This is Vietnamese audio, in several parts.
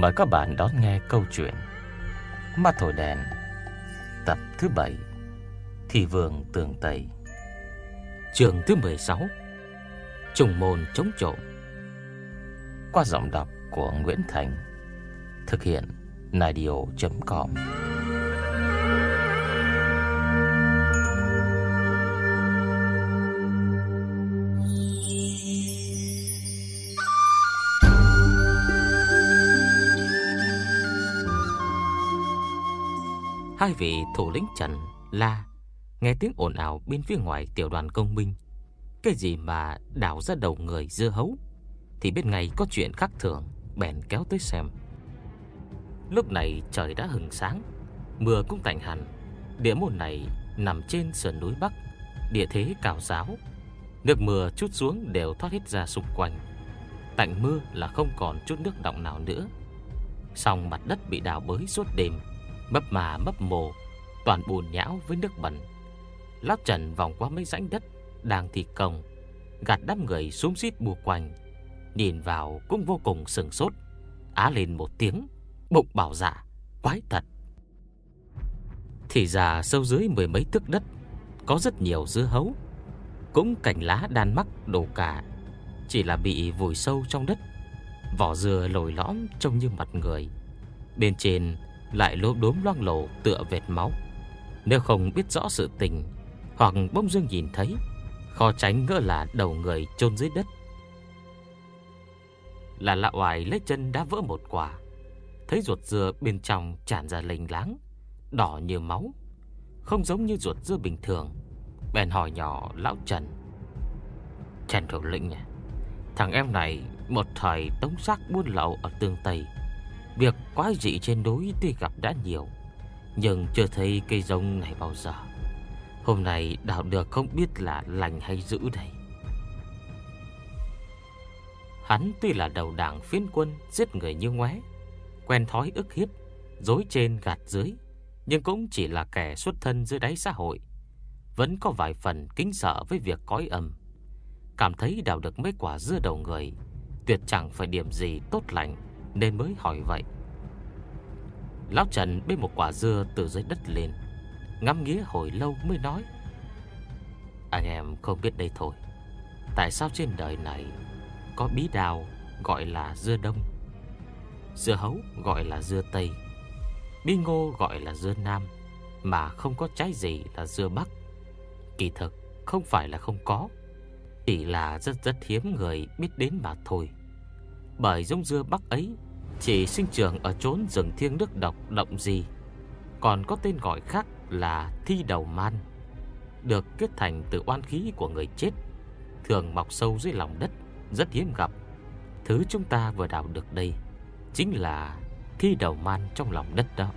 Mời các bạn đón nghe câu chuyện Ma Thổi Đèn tập thứ 7, Thị Vương Tường Tây, chương thứ 16, Trùng môn chống trộm. Qua giọng đọc của Nguyễn Thành. Thực hiện Nadio.com. Hai vị thủ lĩnh Trần, La nghe tiếng ồn ào bên phía ngoài tiểu đoàn công binh. Cái gì mà đào ra đầu người dưa hấu, thì bên ngay có chuyện khác thường, bèn kéo tới xem. Lúc này trời đã hừng sáng, mưa cũng tạnh hẳn. Địa môn này nằm trên sườn núi Bắc, địa thế cao ráo, nước mưa chút xuống đều thoát hết ra xung quanh. Tạnh mưa là không còn chút nước đọng nào nữa. Song mặt đất bị đào bới suốt đêm, mấp mà mấp mồ, toàn bùn nhão với nước bẩn. Lão Trần vòng qua mấy rãnh đất đang thi công, gạt đám người xúm xít bùa quanh, nhìn vào cũng vô cùng sửng sốt, á lên một tiếng, bụng bảo dạ, quái thật. Thì ra sâu dưới 10 mấy thước đất có rất nhiều dưa hấu, cũng cành lá đan mắc đổ cả, chỉ là bị vùi sâu trong đất. Vỏ dừa lồi lõm trông như mặt người, bên trên lại lốm đốm loang lổ tựa vệt máu. Nếu không biết rõ sự tình, hoặc bỗng dưng nhìn thấy, khó tránh ngỡ là đầu người chôn dưới đất. Là Lạ Oải lấy chân đá vỡ một quả, thấy ruột dưa bên trong tràn ra lênh láng, đỏ như máu, không giống như ruột dưa bình thường. Bèn hỏi nhỏ lão Trần: "Trần thủ lĩnh nhỉ, thằng em này một thời tống xác buôn lậu ở Tương Tây. Việc quái dị trên núi tuy gặp đã nhiều, nhưng chưa thấy cây rồng này bao giờ. Hôm nay đào được không biết là lành hay dữ đây." Hắn tuy là đầu đảng phiến quân giết người như ngoé, quen thói ức hiếp, dối trên gạt dưới, nhưng cũng chỉ là kẻ xuất thân dưới đáy xã hội, vẫn có vài phần kính sợ với việc cõi âm. Cảm thấy đào được mấy quả dưa đầu người tuyệt chẳng phải điểm gì tốt lành, nên mới hỏi vậy. Lão Trần bê một quả dưa từ dưới đất lên, ngắm nghía hồi lâu mới nói: "Anh em không biết đây thôi, tại sao trên đời này có bí đào gọi là dưa đông, dưa hấu gọi là dưa tây, bí ngô gọi là dưa nam, mà không có trái gì là dưa bắc. Kỳ thực không phải là không có, chỉ là rất hiếm người biết đến mà thôi. Bởi giống dưa bắc ấy chỉ sinh trưởng ở chốn rừng thiêng nước độc động gì, còn có tên gọi khác là thi đầu man, được kết thành từ oan khí của người chết, thường mọc sâu dưới lòng đất, rất hiếm gặp. Thứ chúng ta vừa đào được đây chính là thi đầu man trong lòng đất đó."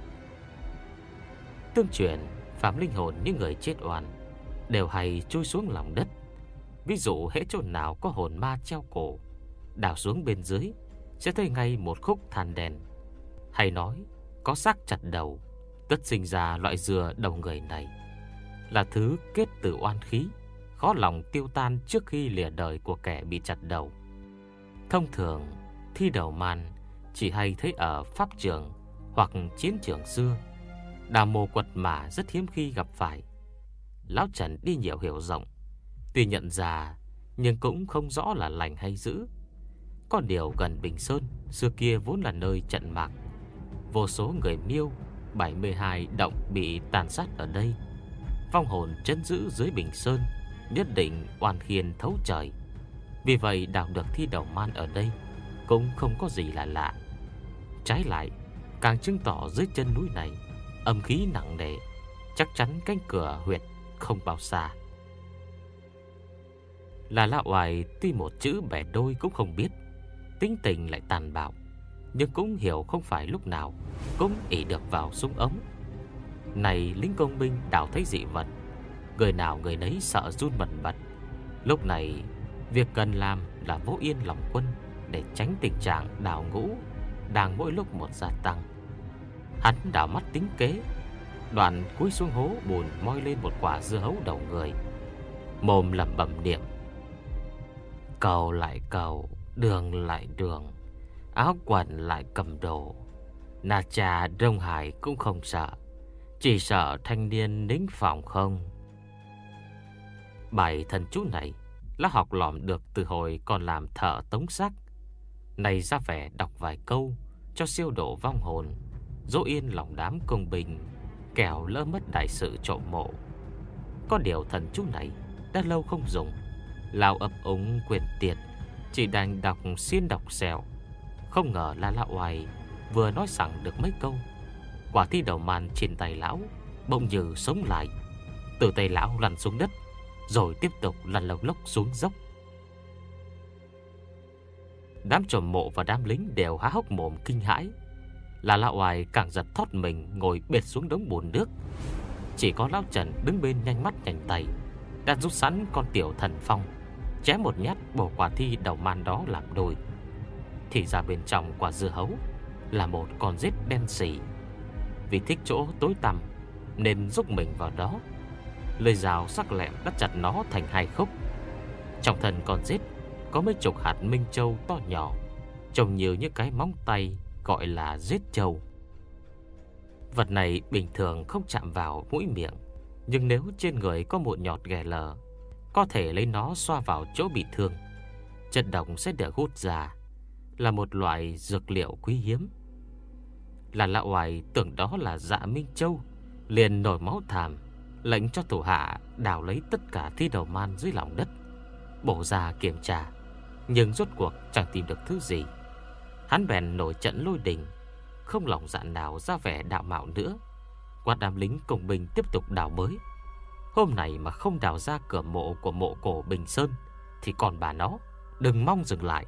Tương truyền phàm linh hồn những người chết oan đều hay chui xuống lòng đất. Ví dụ hễ chỗ nào có hồn ma treo cổ, đào xuống bên dưới sẽ thấy ngay một khúc than đen. Hay nói có xác chặt đầu, tất sinh ra loại dừa đầu người này, là thứ kết từ oan khí, khó lòng tiêu tan trước khi lìa đời của kẻ bị chặt đầu. Thông thường thi đầu man chỉ hay thấy ở pháp trường hoặc chiến trường xưa, đào mồ quật mả rất hiếm khi gặp phải. Lão Trần đi nhiều hiểu rộng, tuy nhận ra nhưng cũng không rõ là lành hay dữ. Có điều gần Bình Sơn xưa kia vốn là nơi trận mạc, vô số người Miêu, 72 động bị tàn sát ở đây. Vong hồn trấn giữ dưới Bình Sơn nhất định oan khiên thấu trời. Vì vậy đào được thi đầu man ở đây cũng không có gì là lạ. Trái lại càng chứng tỏ dưới chân núi này âm khí nặng nề, chắc chắn cánh cửa huyệt không bao xa. Là Lạ Oải tuy một chữ bẻ đôi cũng không biết, tính tình lại tàn bạo, nhưng cũng hiểu không phải lúc nào cũng ỷ được vào súng ống. Này lính công binh đào thấy dị vật, người nào người nấy sợ run bần bật. Lúc này việc cần làm là vỗ yên lòng quân, để tránh tình trạng đào ngũ đang mỗi lúc một gia tăng. Hắn đảo mắt tính kế, đoạn cúi xuống hố bùn moi lên một quả dưa hấu đầu người, mồm lẩm bẩm niệm: "Cầu lại cầu, đường lại đường, áo quần lại cầm đồ. Na Cha Đông Hải cũng không sợ, chỉ sợ thanh niên nính phòng không. Bài thần chú này là học lỏm được từ hồi còn làm thợ tống xác. Này ra vẻ đọc vài câu cho siêu độ vong hồn, dỗ yên lòng đám công binh, kẻo lỡ mất đại sự trộm mộ. Có điều thần chú này đã lâu không dùng, lao ấp ống quyền tiệt, chỉ đành đọc xiên đọc xèo. Không ngờ là lão oai vừa nói sẵn được mấy câu, quả thi đầu màn trên tay lão bỗng như sống lại. Từ tay lão lăn xuống đất, rồi tiếp tục lăn lông lốc xuống dốc. Đám trộm mộ và đám lính đều há hốc mồm kinh hãi. Là lão oai càng giật thót mình, ngồi bệt xuống đống bùn nước. Chỉ có lão Trần đứng bên nhanh mắt nhanh tay, đã rút sẵn con tiểu thần phong, chém một nhát bổ quả thi đầu man đó làm đôi. Thì ra bên trong quả dưa hấu là một con rết đen sì. Vì thích chỗ tối tăm nên rúc mình vào đó, lưỡi dao sắc lẹm đã chặt nó thành hai khúc. Trong thân con rết có mấy chục hạt minh châu to nhỏ, trông như những cái móng tay, gọi là rết châu. Vật này bình thường không chạm vào mũi miệng, nhưng nếu trên người có một nhọt ghẻ lở, có thể lấy nó xoa vào chỗ bị thương, chất độc sẽ được hút ra. Là một loại dược liệu quý hiếm. Là lão oai tưởng đó là dạ minh châu, liền nổi máu thàm, lệnh cho thủ hạ đào lấy tất cả thi đầu man dưới lòng đất, bổ ra kiểm tra, nhưng rốt cuộc chẳng tìm được thứ gì. Hắn bèn nổi trận lôi đình, không lòng dạ nào ra vẻ đạo mạo nữa, quát đám lính công binh tiếp tục đào mới. Hôm này mà không đào ra cửa mộ của mộ cổ Bình Sơn thì còn bà nó đừng mong dừng lại.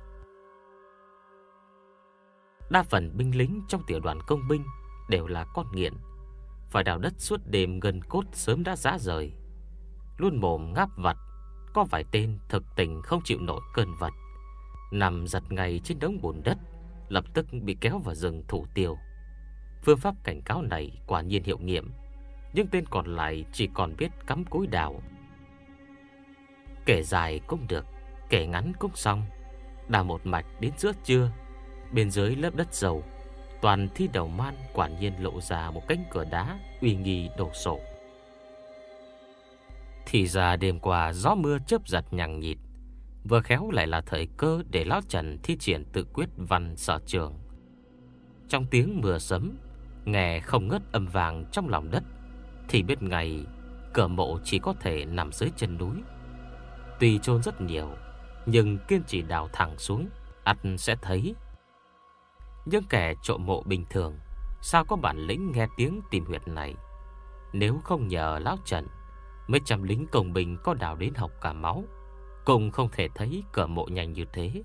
Đa phần binh lính trong tiểu đoàn công binh đều là con nghiện, phải đào đất suốt đêm gần cốt sớm đã rã rời. Luôn mồm ngáp vặt, có vài tên thực tình không chịu nổi cơn vật, nằm giật ngay trên đống bùn đất, lập tức bị kéo vào rừng thủ tiêu. Phương pháp cảnh cáo này quả nhiên hiệu nghiệm, nhưng tên còn lại chỉ còn biết cắm cúi đào. Kể dài cũng được, kể ngắn cũng xong. Đào một mạch đến giữa trưa, bên dưới lớp đất dầu, toàn thi đầu man quả nhiên lộ ra một cánh cửa đá uy nghi đổ sộ. Thì ra đêm qua gió mưa chớp giật nhằng nhịt, vừa khéo lại là thời cơ để lão Trần thi triển tự quyết văn sở trường. Trong tiếng mưa sấm nghe không ngớt âm vang trong lòng đất, thì biết ngay cửa mộ chỉ có thể nằm dưới chân núi. Tuy chôn rất nhiều, nhưng kiên trì đào thẳng xuống, ắt sẽ thấy. Nhưng kẻ trộm mộ bình thường sao có bản lĩnh nghe tiếng tìm huyệt này? Nếu không nhờ lão Trần, mấy trăm lính công binh có đào đến học cả máu cũng không thể thấy cửa mộ nhanh như thế.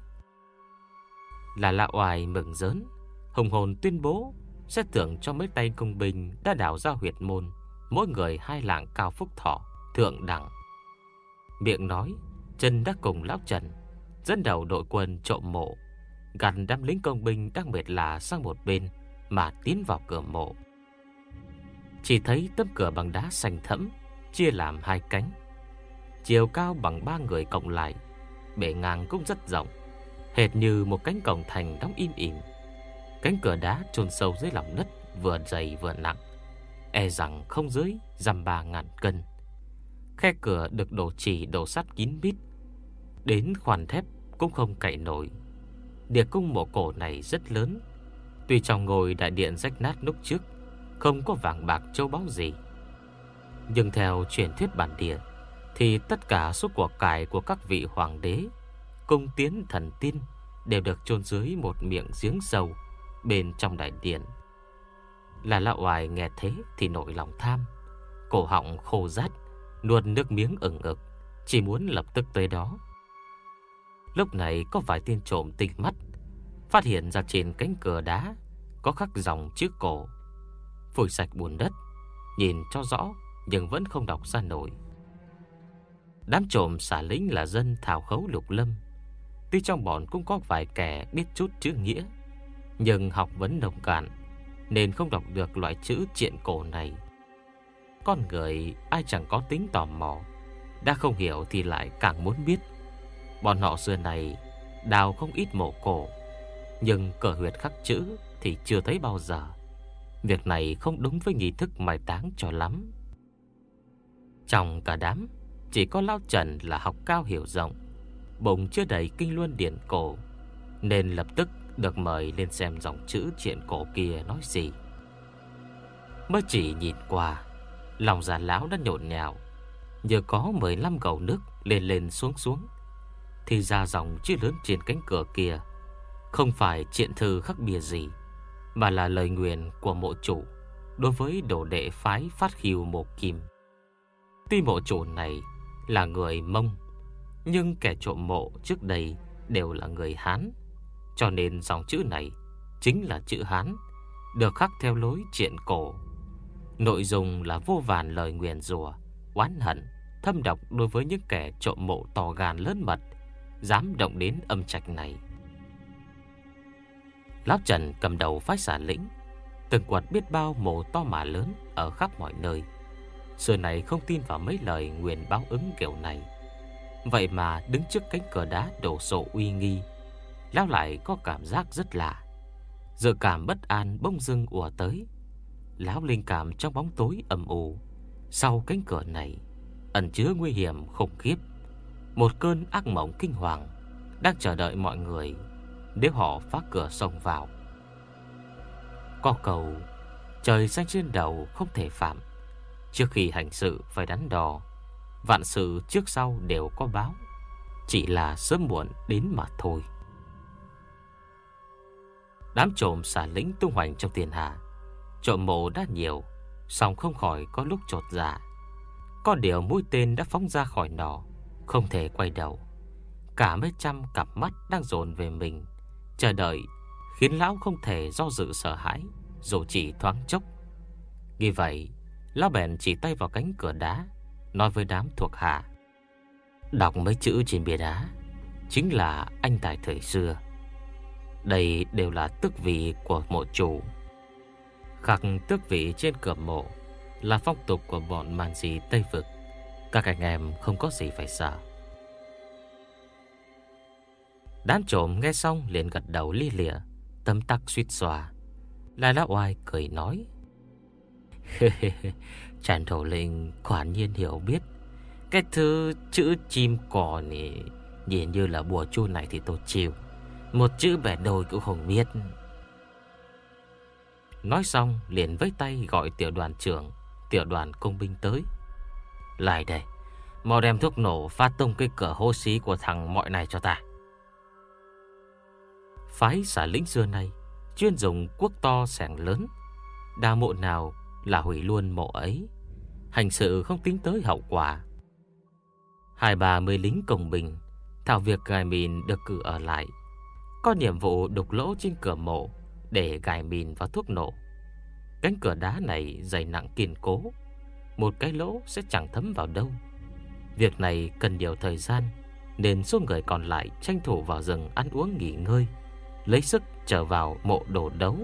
Là lão oai mừng rớn, hùng hồn tuyên bố sẽ thưởng cho mấy tay công binh đã đào ra huyệt môn mỗi người 2 lạng cao phúc thọ thượng đẳng. Miệng nói, chân đã cùng lão Trần dẫn đầu đội quân trộm mộ, gặt đám lính công binh đang mệt lả sang một bên mà tiến vào cửa mộ. Chỉ thấy tấm cửa bằng đá xanh thẫm chia làm 2 cánh, chiều cao bằng 3 người cộng lại, bề ngang cũng rất rộng, hệt như một cánh cổng thành đóng im ỉm. Cánh cửa đá chôn sâu dưới lòng đất, vừa dày vừa nặng, e rằng không dưới dăm 3.000 cân. Khe cửa được đổ chỉ đổ sắt kín mít, đến khoàn thép cũng không cậy nổi. Địa cung mộ cổ này rất lớn, tuy trong ngôi đại điện rách nát lúc trước không có vàng bạc châu báu gì, nhưng theo truyền thuyết bản địa thì tất cả số của cải của các vị hoàng đế, cung tiến thần tiên đều được chôn dưới một miệng giếng sâu bên trong đại điện. Là lão oai nghe thế thì nổi lòng tham, cổ họng khô rát, nuốt nước miếng ửng ực, chỉ muốn lập tức tới đó. Lúc này có vài tên trộm tinh mắt phát hiện ra trên cánh cửa đá có khắc dòng chữ cổ. Phủi sạch bùn đất, nhìn cho rõ nhưng vẫn không đọc ra nổi. Đám trộm xả lính là dân thảo khấu lục lâm, tuy trong bọn cũng có vài kẻ biết chút chữ nghĩa, nhưng học vấn nông cạn nên không đọc được loại chữ triện cổ này. Con người ai chẳng có tính tò mò, đã không hiểu thì lại càng muốn biết. Bọn họ xưa này đào không ít mộ cổ, nhưng cửa huyệt khắc chữ thì chưa thấy bao giờ. Việc này không đúng với nghi thức mai táng cho lắm. Trong cả đám, chỉ có lão Trần là học cao hiểu rộng, bụng chưa đầy kinh luân điển cổ, nên lập tức được mời lên xem dòng chữ triện cổ kia nói gì. Mới chỉ nhìn qua, lòng già lão đã nhộn nhạo, như có 15 gầu nước lên lên xuống xuống. Thì ra dòng chữ lớn trên cánh cửa kia không phải triện thư khắc bìa gì, mà là lời nguyền của mộ chủ đối với đồ đệ phái Phát Khiêu Mộ Kim. Tuy mộ chủ này là người Mông, nhưng kẻ trộm mộ trước đây đều là người Hán, cho nên dòng chữ này chính là chữ Hán, được khắc theo lối triện cổ. Nội dung là vô vàn lời nguyền rủa, oán hận, thâm độc đối với những kẻ trộm mộ to gan lớn mật, dám động đến âm trạch này. Lão Trần cầm đầu phái Xà Lĩnh, từng quật biết bao mộ to mà lớn ở khắp mọi nơi. Xưa này không tin vào mấy lời nguyền báo ứng kiểu này, vậy mà đứng trước cánh cửa đá đổ sộ uy nghi, lão lại có cảm giác rất lạ. Dự cảm bất an bỗng dưng ùa tới. Lão linh cảm trong bóng tối âm u, sau cánh cửa này ẩn chứa nguy hiểm khủng khiếp, một cơn ác mộng kinh hoàng đang chờ đợi mọi người nếu họ phá cửa xông vào. Có cầu trời xanh trên đầu không thể phạm, trước khi hành sự phải đắn đo, vạn sự trước sau đều có báo, chỉ là sớm muộn đến mà thôi. Đám trộm Xà Lĩnh tung hoành trong thiên hạ, trộm mộ đã nhiều, song không khỏi có lúc chột dạ. Có điều mũi tên đã phóng ra khỏi nỏ, không thể quay đầu. Cả mấy trăm cặp mắt đang dồn về mình, chờ đợi, khiến lão không thể do dự sợ hãi, dù chỉ thoáng chốc. Vì vậy, lão bèn chỉ tay vào cánh cửa đá, nói với đám thuộc hạ: đọc mấy chữ trên bia đá chính là anh tài thời xưa. Đây đều là tước vị của mộ chủ. Khắc tước vị trên cửa mộ là phong tục của bọn Man Di Tây Vực. Các anh em không có gì phải sợ. Đám trộm nghe xong liền gật đầu lia lịa, tấm tắc suýt xòa. Lai Lão Oai cười nói: Trần thủ lĩnh quả nhiên hiểu biết. Cái thứ chữ chim cò này nhìn như là bùa chu này thì tôi chịu, một chữ bẻ đôi cũng không biết. Nói xong liền vẫy tay gọi tiểu đoàn trưởng, tiểu đoàn công binh tới. Lại đây, mau đem thuốc nổ phát tung cái cửa hô xí của thằng mọi này cho ta. Phái Xà Lĩnh xưa nay chuyên dùng cuốc to xẻng lớn, đa mộ nào là hủy luôn mộ ấy, hành sự không tính tới hậu quả. 20-30 lính công binh thảo việc gài mìn được cử ở lại, có nhiệm vụ đục lỗ trên cửa mộ để gài mìn vào thuốc nổ. Cánh cửa đá này dày nặng kiên cố, một cái lỗ sẽ chẳng thấm vào đâu. Việc này cần nhiều thời gian, nên số người còn lại tranh thủ vào rừng ăn uống nghỉ ngơi, lấy sức trở vào mộ đổ đấu.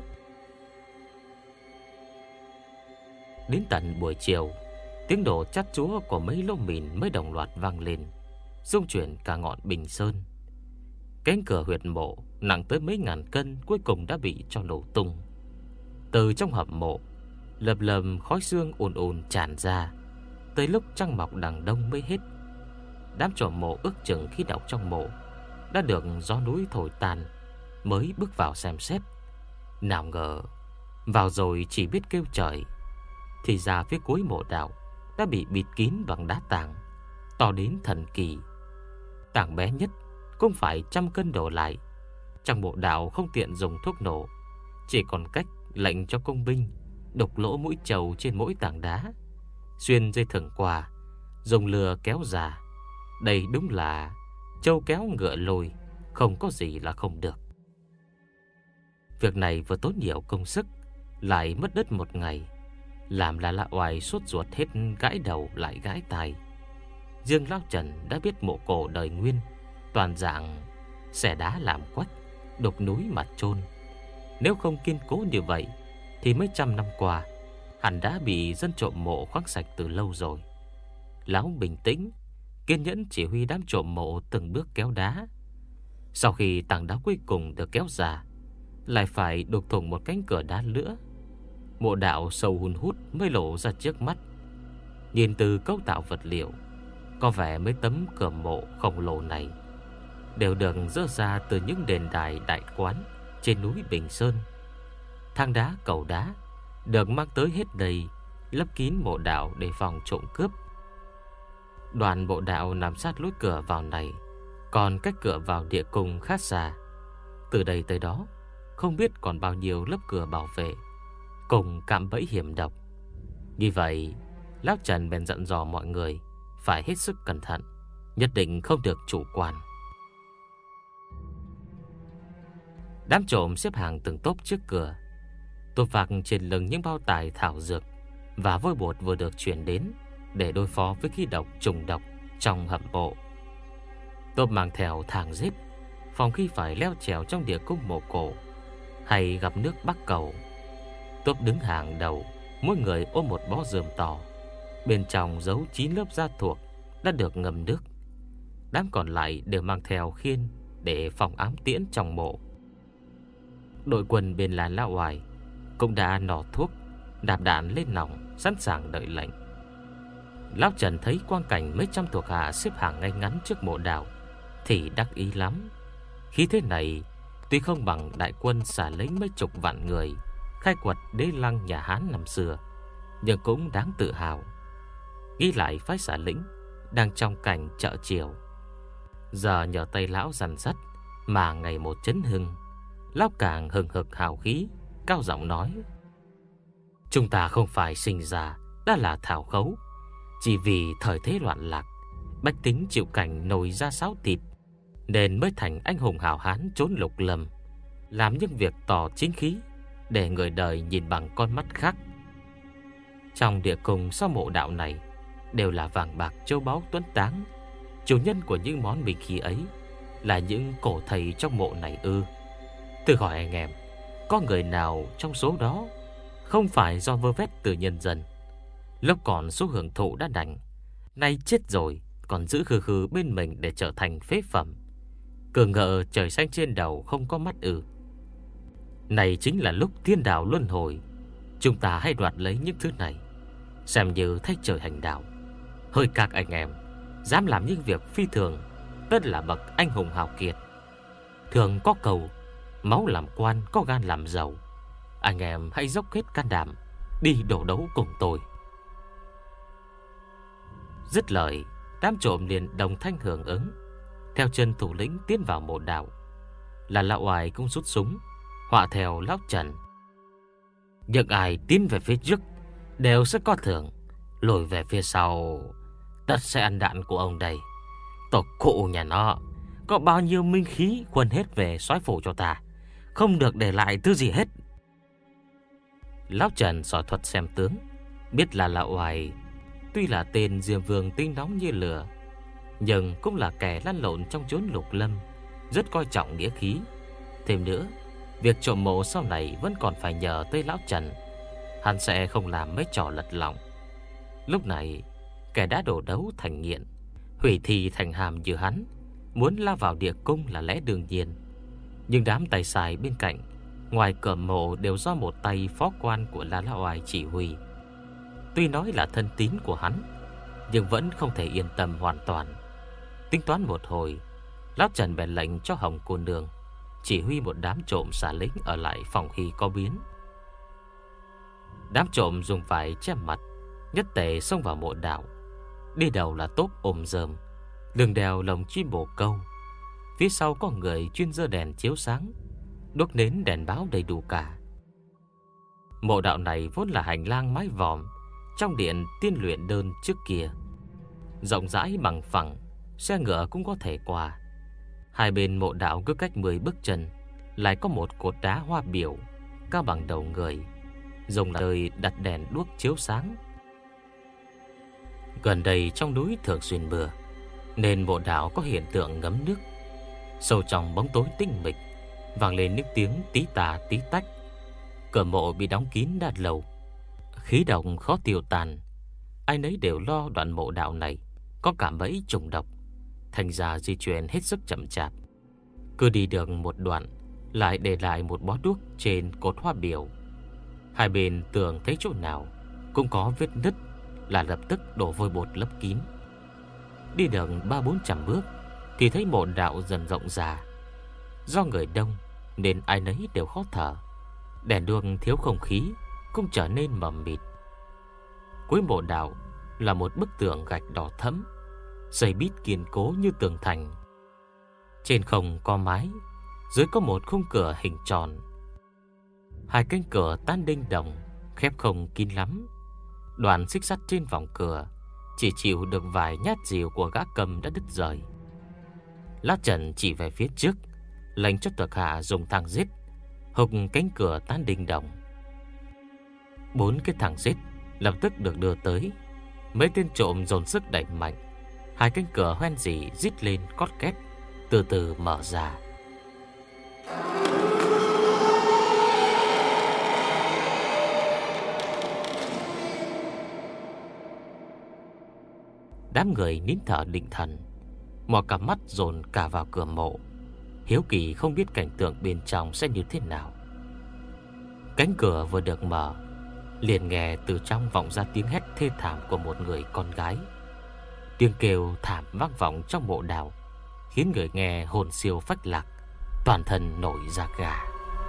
Đến tận buổi chiều, tiếng đổ chát chúa của mấy lô mìn mới đồng loạt vang lên, rung chuyển cả ngọn Bình Sơn. Cánh cửa huyệt mộ nặng tới mấy ngàn cân cuối cùng đã bị cho nổ tung. Từ trong hầm mộ, lầm lầm khói xương ồn ồn tràn ra, tới lúc trăng mọc đằng đông mới hết. Đám trộm mộ ước chừng khi đọc trong mộ đã được gió núi thổi tàn, mới bước vào xem xét. Nào ngờ vào rồi chỉ biết kêu trời. Thì ra phía cuối mộ đạo đã bị bịt kín bằng đá tảng to đến thần kỳ. Tảng bé nhất cũng phải 100 cân đổ lại. Trong mộ đạo không tiện dùng thuốc nổ, chỉ còn cách lệnh cho công binh đục lỗ mũi trầu trên mỗi tảng đá, xuyên dây thừng qua, dùng lừa kéo già. Đây đúng là trâu kéo ngựa lôi, không có gì là không được. Việc này vừa tốn nhiều công sức, lại mất đất một ngày, làm là Lạ Oai sốt ruột hết gãi đầu lại gãi tai. Riêng Lão Trần đã biết mộ cổ đời Nguyên toàn dạng xẻ đá làm quách, đục núi mà chôn. Nếu không kiên cố như vậy thì mấy trăm năm qua hẳn đã bị dân trộm mộ khoác sạch từ lâu rồi. Lão bình tĩnh, kiên nhẫn chỉ huy đám trộm mộ từng bước kéo đá. Sau khi tảng đá cuối cùng được kéo ra, lại phải đục thủng một cánh cửa đá nữa. Mộ đạo sâu hun hút mới lộ ra trước mắt. Nhìn từ cấu tạo vật liệu, có vẻ mấy tấm cửa mộ khổng lồ này đều được dỡ ra từ những đền đài đại quán trên núi Bình Sơn. Thang đá, cầu đá được mang tới hết đây, lấp kín mộ đạo để phòng trộm cướp. Đoàn mộ đạo nằm sát lối cửa vào này, còn cách cửa vào địa cung khá xa. Từ đây tới đó không biết còn bao nhiêu lớp cửa bảo vệ cùng cạm bẫy hiểm độc. Như vậy, Lão Trần bèn dặn dò mọi người phải hết sức cẩn thận, nhất định không được chủ quan. Đám trộm xếp hàng từng tốp trước cửa. Tốp vạc trên lưng những bao tải thảo dược và vôi bột vừa được chuyển đến để đối phó với khí độc trùng độc trong hầm mộ. Tốp mang theo thang rết phòng khi phải leo trèo trong địa cung mộ cổ hay gặp nước Bắc Cầu. Tốp đứng hàng đầu, mỗi người ôm một bó rườm to, bên trong giấu 9 lớp da thuộc đã được ngâm nước. Đám còn lại đều mang theo khiên để phòng ám tiễn trong mộ. Đội quân bên làn Lão Oải cũng đã nỏ thuốc, đạp đạn lên nòng, sẵn sàng đợi lệnh. Lão Trần thấy quang cảnh mấy trăm thuộc hạ xếp hàng ngay ngắn trước mộ đạo thì đắc ý lắm. Khí thế này tuy không bằng đại quân xả lính mấy chục vạn người khai quật đế lăng nhà Hán năm xưa, nhưng cũng đáng tự hào. Nghĩ lại phái xả lĩnh đang trong cảnh chợ chiều, giờ nhờ tay lão dằn dắt mà ngày một chấn hưng. Lão càng hừng hực hào khí, cao giọng nói: chúng ta không phải sinh ra đã là thảo khấu, chỉ vì thời thế loạn lạc, bách tính chịu cảnh nồi ra sáo thịt, nên mới thành anh hùng hào hán trốn lục lâm, làm những việc tỏ chính khí để người đời nhìn bằng con mắt khác. Trong địa cung sau mộ đạo này đều là vàng bạc châu báu tuấn táng. Chủ nhân của những món binh khí ấy là những cổ thầy trong mộ này ư? Thử hỏi anh em, có người nào trong số đó không phải do vơ vét từ nhân dân, lúc còn số hưởng thụ đã đành, nay chết rồi còn giữ khư khư bên mình để trở thành phế phẩm? Cường ngờ trời xanh trên đầu không có mắt ư? Này chính là lúc thiên đạo luân hồi. Chúng ta hãy đoạt lấy những thứ này, xem như thay trời hành đạo. Hơi các anh em dám làm những việc phi thường, tất là bậc anh hùng hào kiệt. Thường có cầu máu làm quan, có gan làm giàu. Anh em hãy dốc hết can đảm đi đổ đấu cùng tôi. Dứt lời, đám trộm liền đồng thanh hưởng ứng, theo chân thủ lĩnh tiến vào mộ đạo. Là Lão Oải cũng rút súng họa theo Lão Trần: những ai tiến về phía trước đều sẽ có thưởng, lùi về phía sau tất sẽ ăn đạn của ông đây. Tổ cụ nhà nó có bao nhiêu minh khí quần hết về soái phủ cho ta, không được để lại thứ gì hết. Lão Trần giỏi thuật xem tướng, biết là Lão Oải tuy là tên Diêm Vương tinh nóng như lửa, nhưng cũng là kẻ lăn lộn trong chốn lục lâm, rất coi trọng nghĩa khí. Thêm nữa, việc trộm mộ sau này vẫn còn phải nhờ tới Lão Trần, hắn sẽ không làm mấy trò lật lọng. Lúc này, kẻ đã đổ đấu thành nghiện, hủy thi thành hàm như hắn, muốn lao vào địa cung là lẽ đương nhiên. Nhưng đám tay sai bên cạnh, ngoài cửa mộ đều do một tay phó quan của Lão Oải chỉ huy. Tuy nói là thân tín của hắn, nhưng vẫn không thể yên tâm hoàn toàn. Tính toán một hồi, Lão Trần bèn lệnh cho Hồng cô nương chỉ huy một đám trộm xả lính ở lại phòng khi có biến. Đám trộm dùng vải che mặt, nhất tề xông vào mộ đạo. Đi đầu là tốp ôm rơm, lưng đèo lồng chim bồ câu. Phía sau có người chuyên giơ đèn chiếu sáng, đốt nến đèn báo đầy đủ cả. Mộ đạo này vốn là hành lang mái vòm trong điện tiên luyện đơn trước kia, rộng rãi bằng phẳng, xe ngựa cũng có thể qua. Hai bên mộ đạo cứ cách 10 bước chân lại có một cột đá hoa biểu cao bằng đầu người, dùng đời đặt đèn đuốc chiếu sáng. Gần đây trong núi thường xuyên mưa, nên mộ đạo có hiện tượng ngấm nước. Sâu trong bóng tối tinh mịch vang lên những tiếng tí tà tí tách. Cửa mộ bị đóng kín đã lâu, khí độc khó tiêu tan. Ai nấy đều lo đoạn mộ đạo này có cảm bẫy trùng độc, thành ra di chuyển hết sức chậm chạp. Cứ đi được một đoạn lại để lại một bó đuốc trên cột hoa biểu. Hai bên tường thấy chỗ nào cũng có vết nứt là lập tức đổ vôi bột lấp kín. Đi được 300-400 bước thì thấy mộ đạo dần rộng ra. Do người đông nên ai nấy đều khó thở. Đèn đuốc thiếu không khí cũng trở nên mờ mịt. Cuối mộ đạo là một bức tường gạch đỏ thẫm, xây bít kiên cố như tường thành. Trên không có mái, dưới có một khung cửa hình tròn. Hai cánh cửa tan đinh đồng, khép không kín lắm. Đoàn xích sắt trên vòng cửa chỉ chịu được vài nhát rìu của gã cầm đã đứt rời. Lát Trần chỉ về phía trước, lệnh cho thuộc hạ dùng thang giết, hộc cánh cửa tan đinh đồng. 4 cái thang giết lập tức được đưa tới. Mấy tên trộm dồn sức đẩy mạnh. Hai cánh cửa hoen rỉ rít lên cót két, từ từ mở ra. Đám người nín thở định thần, mọi cặp mắt dồn cả vào cửa mộ, hiếu kỳ không biết cảnh tượng bên trong sẽ như thế nào. Cánh cửa vừa được mở, liền nghe từ trong vọng ra tiếng hét thê thảm của một người con gái. Tiếng kêu thảm vang vọng trong mộ đạo, khiến người nghe hồn siêu phách lạc, toàn thân nổi da gà.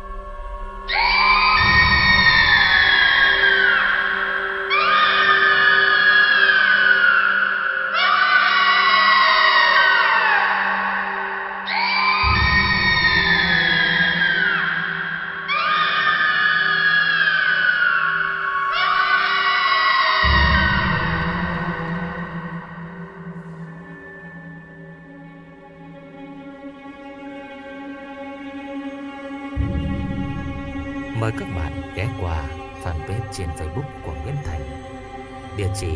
Mời các bạn ghé qua fanpage trên Facebook của Nguyễn Thành, địa chỉ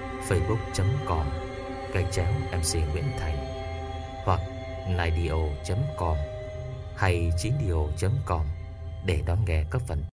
facebook.com/MC Nguyễn Thành, hoặc naidio.com hay 9điều.com để đón nghe các phần